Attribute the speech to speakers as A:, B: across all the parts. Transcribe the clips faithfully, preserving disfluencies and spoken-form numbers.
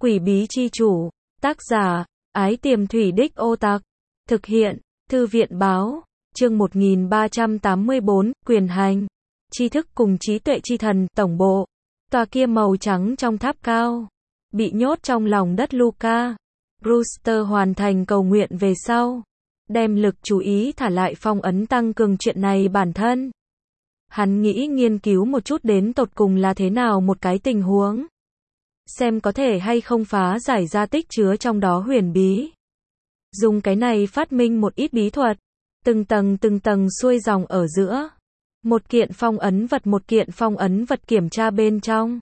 A: Quỷ bí chi chủ. Tác giả, Ái Tiềm Thủy Đích Ô Tặc. Thực hiện, Thư viện báo. Chương một nghìn ba trăm tám mươi tư, quyền hành. Tri thức cùng trí tuệ chi thần, tổng bộ. Tòa kia màu trắng trong tháp cao. Bị nhốt trong lòng đất Luca. Brewster hoàn thành cầu nguyện về sau. Đem lực chú ý thả lại phong ấn tăng cường chuyện này bản thân. Hắn nghĩ nghiên cứu một chút đến tột cùng là thế nào một cái tình huống. Xem có thể hay không phá giải ra tích chứa trong đó huyền bí. Dùng cái này phát minh một ít bí thuật. Từng tầng từng tầng xuôi dòng ở giữa. Một kiện phong ấn vật một kiện phong ấn vật kiểm tra bên trong.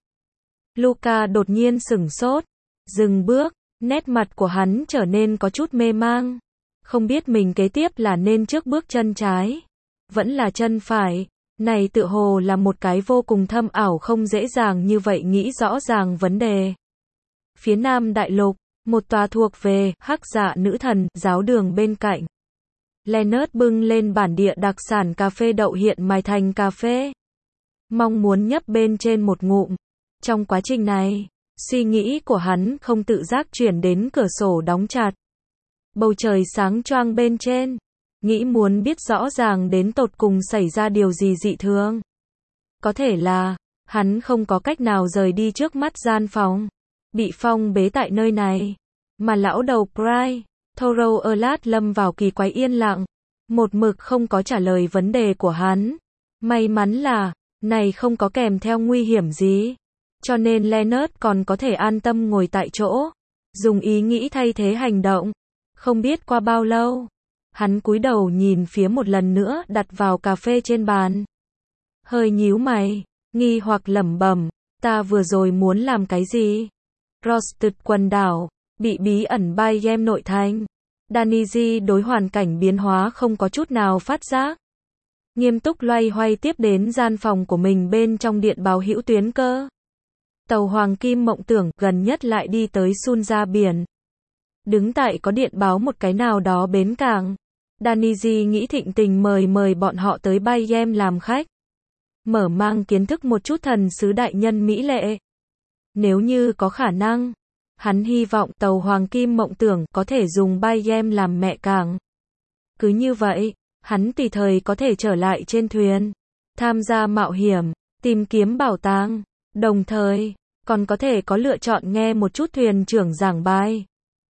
A: Luca đột nhiên sửng sốt. Dừng bước. Nét mặt của hắn trở nên có chút mê mang. Không biết mình kế tiếp là nên trước bước chân trái. Vẫn là chân phải. Này tự hồ là một cái vô cùng thâm ảo không dễ dàng như vậy nghĩ rõ ràng vấn đề. Phía Nam Đại Lục, một tòa thuộc về Hắc Dạ Nữ Thần giáo đường bên cạnh. Leonard bưng lên bản địa đặc sản cà phê đậu hiện mài thành cà phê. Mong muốn nhấp bên trên một ngụm. Trong quá trình này, suy nghĩ của hắn không tự giác chuyển đến cửa sổ đóng chặt. Bầu trời sáng choang bên trên. Nghĩ muốn biết rõ ràng đến tột cùng xảy ra điều gì dị thường. Có thể là, hắn không có cách nào rời đi trước mắt gian phòng. Bị phong bế tại nơi này. Mà lão đầu Bright, Thorough Erlat lâm vào kỳ quái yên lặng. Một mực không có trả lời vấn đề của hắn. May mắn là, này không có kèm theo nguy hiểm gì. Cho nên Leonard còn có thể an tâm ngồi tại chỗ. Dùng ý nghĩ thay thế hành động. Không biết qua bao lâu. Hắn cúi đầu nhìn phía một lần nữa đặt vào cà phê trên bàn. Hơi nhíu mày, nghi hoặc lẩm bẩm, ta vừa rồi muốn làm cái gì? Roasted quần đảo, bị bí ẩn bay game nội thành. Daniji đối hoàn cảnh biến hóa không có chút nào phát giác. Nghiêm túc loay hoay tiếp đến gian phòng của mình bên trong điện báo hữu tuyến cơ. Tàu Hoàng Kim Mộng Tưởng gần nhất lại đi tới Sun ra biển. Đứng tại có điện báo một cái nào đó bến cảng. Daniji nghĩ thịnh tình mời mời bọn họ tới bay game làm khách. Mở mang kiến thức một chút thần sứ đại nhân mỹ lệ. Nếu như có khả năng, hắn hy vọng tàu Hoàng Kim Mộng Tưởng có thể dùng bay game làm mẹ cảng. Cứ như vậy, hắn tùy thời có thể trở lại trên thuyền, tham gia mạo hiểm, tìm kiếm bảo tàng, đồng thời, còn có thể có lựa chọn nghe một chút thuyền trưởng giảng bài.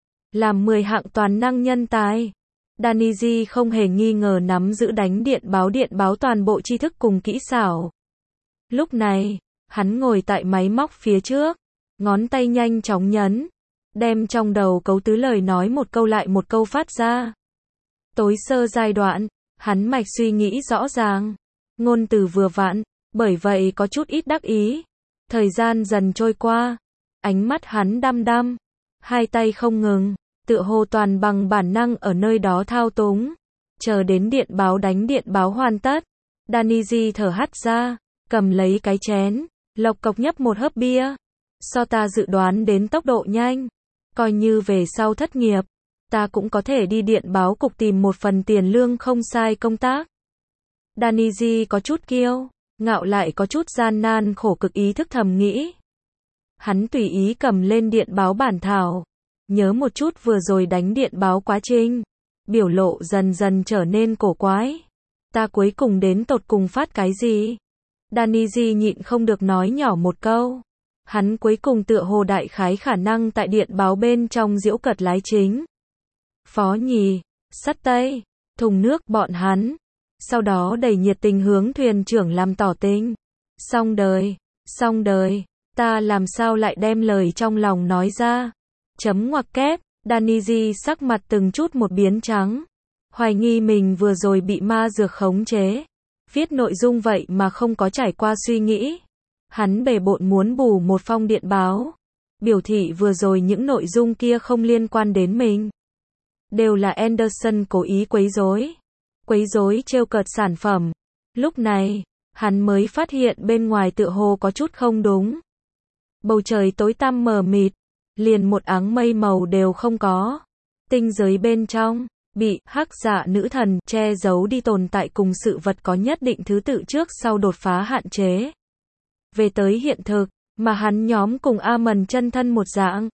A: Làm mười hạng toàn năng nhân tài. Daniji không hề nghi ngờ nắm giữ đánh điện báo điện báo toàn bộ tri thức cùng kỹ xảo. Lúc này, hắn ngồi tại máy móc phía trước, ngón tay nhanh chóng nhấn, đem trong đầu cấu tứ lời nói một câu lại một câu phát ra. Tối sơ giai đoạn, hắn mạch suy nghĩ rõ ràng, ngôn từ vừa vặn, bởi vậy có chút ít đắc ý. Thời gian dần trôi qua, ánh mắt hắn đăm đăm, hai tay không ngừng. Tựa hồ toàn bằng bản năng ở nơi đó thao túng. Chờ đến điện báo đánh điện báo hoàn tất. Daniji thở hắt ra, cầm lấy cái chén, lộc cộc nhấp một hớp bia. So ta dự đoán đến tốc độ nhanh. Coi như về sau thất nghiệp, ta cũng có thể đi điện báo cục tìm một phần tiền lương không sai công tác. Daniji có chút kiêu, ngạo lại có chút gian nan khổ cực ý thức thầm nghĩ. Hắn tùy ý cầm lên điện báo bản thảo. Nhớ một chút vừa rồi đánh điện báo quá trình. Biểu lộ dần dần trở nên cổ quái. Ta cuối cùng đến tột cùng phát cái gì? Daniji nhịn không được nói nhỏ một câu. Hắn cuối cùng tựa hồ đại khái khả năng tại điện báo bên trong giễu cợt lái chính. Phó nhì, sắt tây, thùng nước bọn hắn. Sau đó đầy nhiệt tình hướng thuyền trưởng làm tỏ tình. Xong đời, xong đời, ta làm sao lại đem lời trong lòng nói ra? Chấm ngoặc kép, Daniji sắc mặt từng chút một biến trắng. Hoài nghi mình vừa rồi bị ma dược khống chế. Viết nội dung vậy mà không có trải qua suy nghĩ. Hắn bề bộn muốn bù một phong điện báo. Biểu thị vừa rồi những nội dung kia không liên quan đến mình. Đều là Anderson cố ý quấy rối. Quấy rối trêu cợt sản phẩm. Lúc này, hắn mới phát hiện bên ngoài tựa hồ có chút không đúng. Bầu trời tối tăm mờ mịt. Liền một áng mây màu đều không có. Tinh giới bên trong, bị Hắc Dạ Nữ Thần che giấu đi tồn tại cùng sự vật có nhất định thứ tự trước sau đột phá hạn chế. Về tới hiện thực, mà hắn nhóm cùng A Mần chân thân một dạng.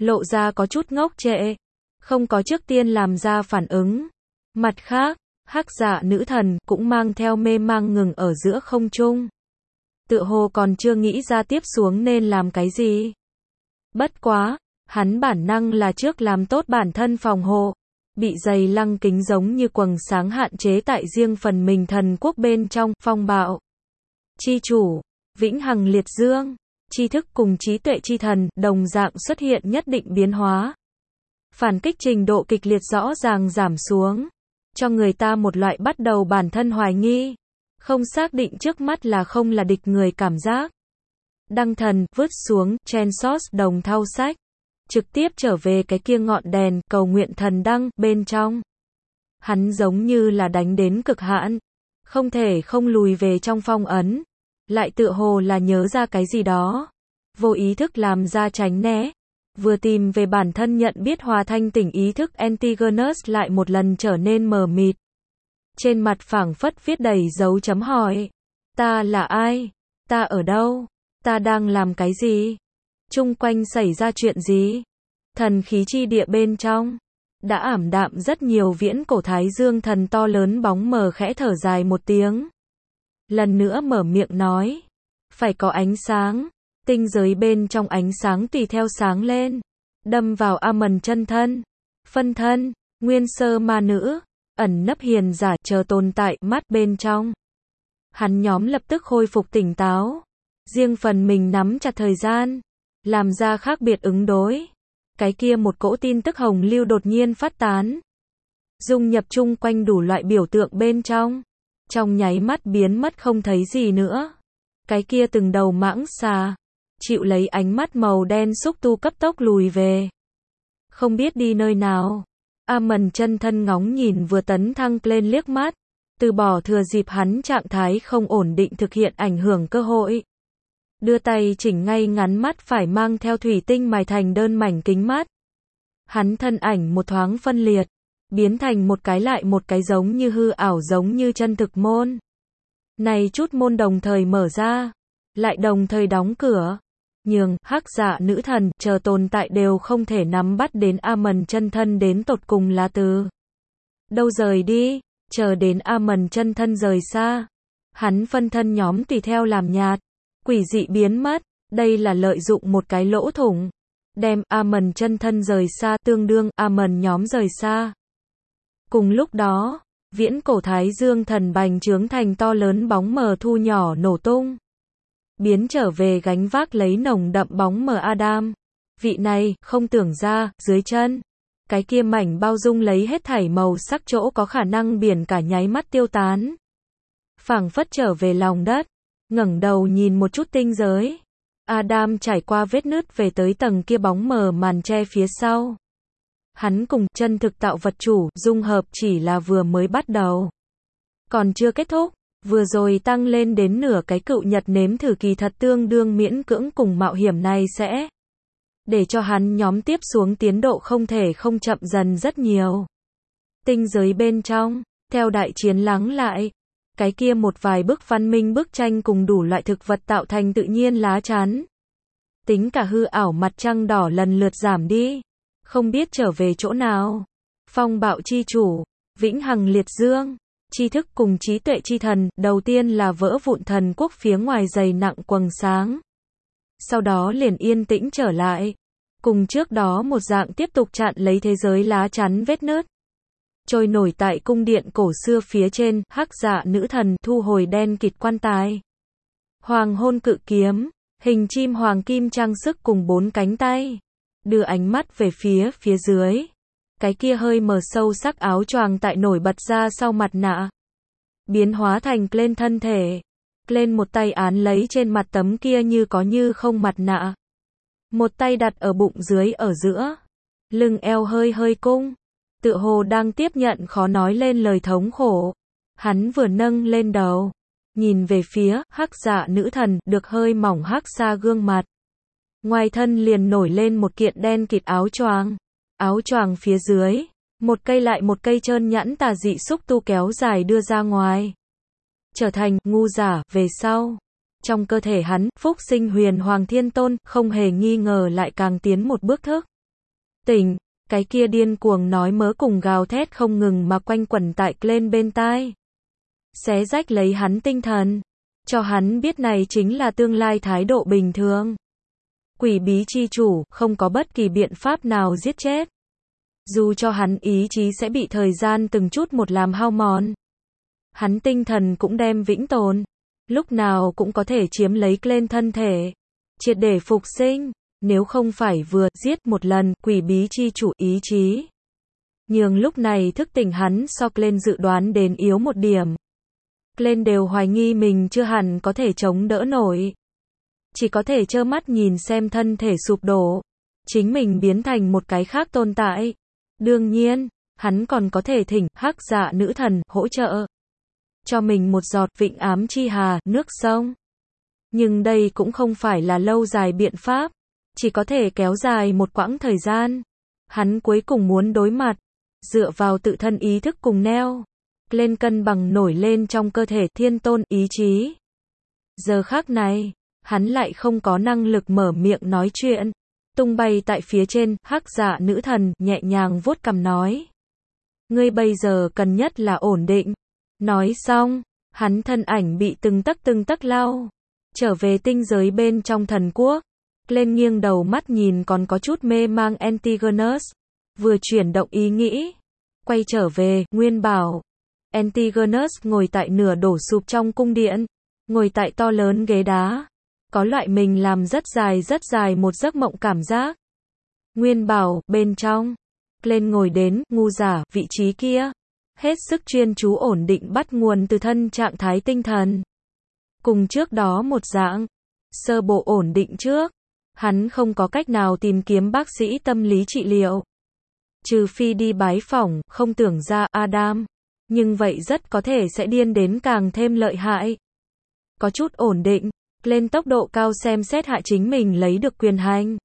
A: lộ ra có chút ngốc trệ, không có trước tiên làm ra phản ứng. Mặt khác, hắc dạ nữ thần cũng mang theo mê mang ngừng ở giữa không trung. Tựa hồ còn chưa nghĩ ra tiếp xuống nên làm cái gì. Bất quá, hắn bản năng là trước làm tốt bản thân phòng hộ, bị dày lăng kính giống như quầng sáng hạn chế tại riêng phần mình thần quốc bên trong, phong bạo. Chi chủ, vĩnh hằng liệt dương, tri thức cùng trí tuệ chi thần, đồng dạng xuất hiện nhất định biến hóa. Phản kích trình độ kịch liệt rõ ràng giảm xuống, cho người ta một loại bắt đầu bản thân hoài nghi, không xác định trước mắt là không là địch người cảm giác. Đăng thần, vứt xuống, Chansos đồng thau sách, trực tiếp trở về cái kia ngọn đèn, cầu nguyện thần đăng, bên trong. Hắn giống như là đánh đến cực hạn, không thể không lùi về trong phong ấn, lại tựa hồ là nhớ ra cái gì đó, vô ý thức làm ra tránh né, vừa tìm về bản thân nhận biết hòa thanh tỉnh ý thức Antigonus lại một lần trở nên mờ mịt. Trên mặt phảng phất viết đầy dấu chấm hỏi. Ta là ai? Ta ở đâu? Ta đang làm cái gì? Chung quanh xảy ra chuyện gì? Thần khí chi địa bên trong đã ảm đạm rất nhiều, viễn cổ thái dương thần to lớn bóng mờ khẽ thở dài một tiếng. Lần nữa mở miệng nói. Phải có ánh sáng. Tinh giới bên trong ánh sáng tùy theo sáng lên. Đâm vào Amon chân thân. Phân thân. Nguyên sơ ma nữ. Ẩn nấp hiền giả chờ tồn tại mắt bên trong. Hắn nhóm lập tức khôi phục tỉnh táo. Riêng phần mình nắm chặt thời gian. Làm ra khác biệt ứng đối. Cái kia một cỗ tin tức hồng lưu đột nhiên phát tán. Dung nhập chung quanh đủ loại biểu tượng bên trong. Trong nháy mắt biến mất không thấy gì nữa. Cái kia từng đầu mãng xà. Chịu lấy ánh mắt màu đen xúc tu cấp tốc lùi về. Không biết đi nơi nào. Amon chân thân ngóng nhìn vừa tấn thăng lên liếc mắt. Từ bỏ thừa dịp hắn trạng thái không ổn định thực hiện ảnh hưởng cơ hội. Đưa tay chỉnh ngay ngắn mắt phải mang theo thủy tinh mài thành đơn mảnh kính mắt. Hắn thân ảnh một thoáng phân liệt. Biến thành một cái lại một cái giống như hư ảo giống như chân thực môn. Này chút môn đồng thời mở ra. Lại đồng thời đóng cửa. Nhường, hắc dạ nữ thần, chờ tồn tại đều không thể nắm bắt đến Amon chân thân đến tột cùng là từ đâu rời đi, chờ đến Amon chân thân rời xa. Hắn phân thân nhóm tùy theo làm nhạt, quỷ dị biến mất, đây là lợi dụng một cái lỗ thủng, đem Amon chân thân rời xa tương đương Amon nhóm rời xa. Cùng lúc đó, viễn cổ thái dương thần bành trướng thành to lớn bóng mờ thu nhỏ nổ tung. Biến trở về gánh vác lấy nồng đậm bóng mờ Adam. Vị này, không tưởng ra, dưới chân. Cái kia mảnh bao dung lấy hết thảy màu sắc chỗ có khả năng biển cả nháy mắt tiêu tán. Phảng phất trở về lòng đất. Ngẩng đầu nhìn một chút tinh giới. Adam trải qua vết nứt về tới tầng kia bóng mờ màn che phía sau. Hắn cùng chân thực tạo vật chủ, dung hợp chỉ là vừa mới bắt đầu. Còn chưa kết thúc. Vừa rồi tăng lên đến nửa cái cựu nhật nếm thử kỳ thật tương đương miễn cưỡng cùng mạo hiểm này sẽ để cho hắn nhóm tiếp xuống tiến độ không thể không chậm dần rất nhiều. Tinh giới bên trong, theo đại chiến lắng lại, cái kia một vài bức văn minh bức tranh cùng đủ loại thực vật tạo thành tự nhiên lá chắn. Tính cả hư ảo mặt trăng đỏ lần lượt giảm đi, không biết trở về chỗ nào. Phong bạo chi chủ, vĩnh hằng liệt dương. Tri thức cùng trí tuệ chi thần, đầu tiên là vỡ vụn thần quốc phía ngoài dày nặng quầng sáng. Sau đó liền yên tĩnh trở lại. Cùng trước đó một dạng tiếp tục chặn lấy thế giới lá chắn vết nứt. Trôi nổi tại cung điện cổ xưa phía trên, hắc dạ nữ thần thu hồi đen kịt quan tài. Hoàng hôn cự kiếm, hình chim hoàng kim trang sức cùng bốn cánh tay. Đưa ánh mắt về phía phía dưới. Cái kia hơi mờ sâu sắc áo choàng tại nổi bật ra sau mặt nạ. Biến hóa thành lên thân thể. Lên một tay án lấy trên mặt tấm kia như có như không mặt nạ. Một tay đặt ở bụng dưới ở giữa. Lưng eo hơi hơi cung. Tựa hồ đang tiếp nhận khó nói lên lời thống khổ. Hắn vừa nâng lên đầu. Nhìn về phía hắc dạ nữ thần được hơi mỏng hắc xa gương mặt. Ngoài thân liền nổi lên một kiện đen kịt áo choàng. Áo choàng phía dưới, một cây lại một cây trơn nhẵn tà dị xúc tu kéo dài đưa ra ngoài. Trở thành ngu giả về sau. Trong cơ thể hắn, phúc sinh huyền hoàng thiên tôn, không hề nghi ngờ lại càng tiến một bước thức. Tỉnh, cái kia điên cuồng nói mớ cùng gào thét không ngừng mà quanh quẩn tại Glenn bên tai. Xé rách lấy hắn tinh thần. Cho hắn biết này chính là tương lai thái độ bình thường. Quỷ bí chi chủ, không có bất kỳ biện pháp nào giết chết. Dù cho hắn ý chí sẽ bị thời gian từng chút một làm hao mòn. Hắn tinh thần cũng đem vĩnh tồn. Lúc nào cũng có thể chiếm lấy Glenn thân thể. Triệt để phục sinh. Nếu không phải vừa giết một lần quỷ bí chi chủ ý chí. Nhưng lúc này thức tỉnh hắn so Glenn dự đoán đến yếu một điểm. Glenn đều hoài nghi mình chưa hẳn có thể chống đỡ nổi. Chỉ có thể trơ mắt nhìn xem thân thể sụp đổ. Chính mình biến thành một cái khác tồn tại. Đương nhiên, hắn còn có thể thỉnh hắc dạ nữ thần hỗ trợ. Cho mình một giọt vịnh ám chi hà, nước sông. Nhưng đây cũng không phải là lâu dài biện pháp. Chỉ có thể kéo dài một quãng thời gian. Hắn cuối cùng muốn đối mặt. Dựa vào tự thân ý thức cùng neo. Lên cân bằng nổi lên trong cơ thể thiên tôn ý chí. Giờ khắc này, hắn lại không có năng lực mở miệng nói chuyện. Tung bay tại phía trên, hắc dạ nữ thần nhẹ nhàng vuốt cằm nói. Ngươi bây giờ cần nhất là ổn định. Nói xong, hắn thân ảnh bị từng tấc từng tấc lao. Trở về tinh giới bên trong thần quốc. Lên nghiêng đầu mắt nhìn còn có chút mê mang Antigonus. Vừa chuyển động ý nghĩ. Quay trở về, Nguyên Bảo. Antigonus ngồi tại nửa đổ sụp trong cung điện. Ngồi tại to lớn ghế đá. Có loại mình làm rất dài rất dài một giấc mộng cảm giác. Nguyên Bảo, bên trong. Lên ngồi đến, ngu giả, vị trí kia. Hết sức chuyên chú ổn định bắt nguồn từ thân trạng thái tinh thần. Cùng trước đó một dạng. Sơ bộ ổn định trước. Hắn không có cách nào tìm kiếm bác sĩ tâm lý trị liệu. Trừ phi đi bái phỏng, không tưởng ra Adam. Nhưng vậy rất có thể sẽ điên đến càng thêm lợi hại. Có chút ổn định, lên tốc độ cao xem xét hạ chính mình lấy được quyền hành.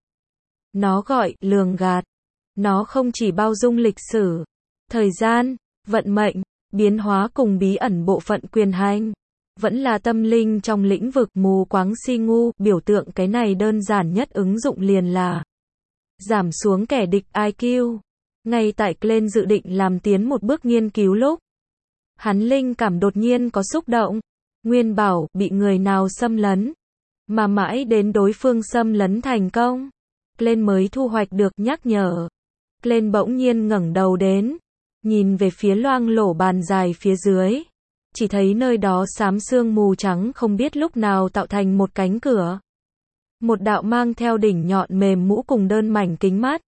A: Nó gọi lường gạt. Nó không chỉ bao dung lịch sử, thời gian, vận mệnh, biến hóa cùng bí ẩn bộ phận quyền hành. Vẫn là tâm linh trong lĩnh vực mù quáng si ngu, biểu tượng cái này đơn giản nhất ứng dụng liền là giảm xuống kẻ địch i kiu. Ngay tại Glenn dự định làm tiến một bước nghiên cứu lúc. Hắn linh cảm đột nhiên có xúc động. Nguyên Bảo bị người nào xâm lấn. Mà mãi đến đối phương xâm lấn thành công. Glenn mới thu hoạch được nhắc nhở. Glenn bỗng nhiên ngẩng đầu đến. Nhìn về phía loang lổ bàn dài phía dưới. Chỉ thấy nơi đó xám sương mù trắng không biết lúc nào tạo thành một cánh cửa. Một đạo mang theo đỉnh nhọn mềm mũ cùng đơn mảnh kính mắt.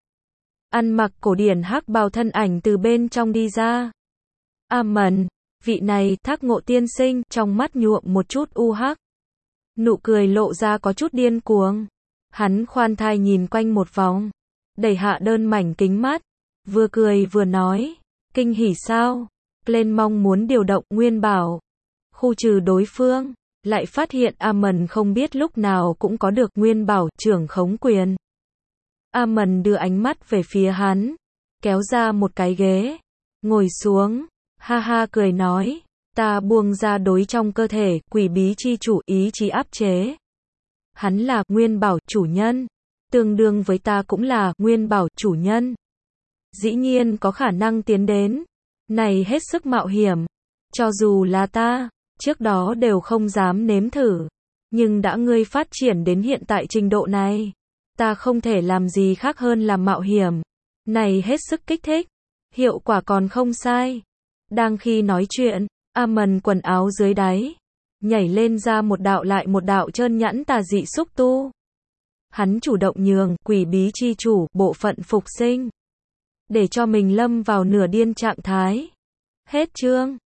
A: Ăn mặc cổ điển hắc bào thân ảnh từ bên trong đi ra. Amen, vị này, Thác Ngộ tiên sinh, trong mắt nhuộm một chút u hắc. Nụ cười lộ ra có chút điên cuồng. Hắn khoan thai nhìn quanh một vòng. Đẩy hạ đơn mảnh kính mắt. Vừa cười vừa nói. Kinh hỉ sao? Lên mong muốn điều động Nguyên Bảo. Khu trừ đối phương. Lại phát hiện Amen không biết lúc nào cũng có được Nguyên Bảo trưởng khống quyền. Amen đưa ánh mắt về phía hắn. Kéo ra một cái ghế. Ngồi xuống. Ha ha cười nói. Ta buông ra đối trong cơ thể quỷ bí chi chủ ý chí áp chế. Hắn là Nguyên Bảo chủ nhân. Tương đương với ta cũng là Nguyên Bảo chủ nhân. Dĩ nhiên có khả năng tiến đến. Này hết sức mạo hiểm. Cho dù là ta, trước đó đều không dám nếm thử. Nhưng đã ngươi phát triển đến hiện tại trình độ này. Ta không thể làm gì khác hơn là mạo hiểm. Này hết sức kích thích. Hiệu quả còn không sai. Đang khi nói chuyện, Amen quần áo dưới đáy. Nhảy lên ra một đạo lại một đạo trơn nhẵn tà dị xúc tu. Hắn chủ động nhường quỷ bí chi chủ bộ phận phục sinh. Để cho mình lâm vào nửa điên trạng thái. Hết chương.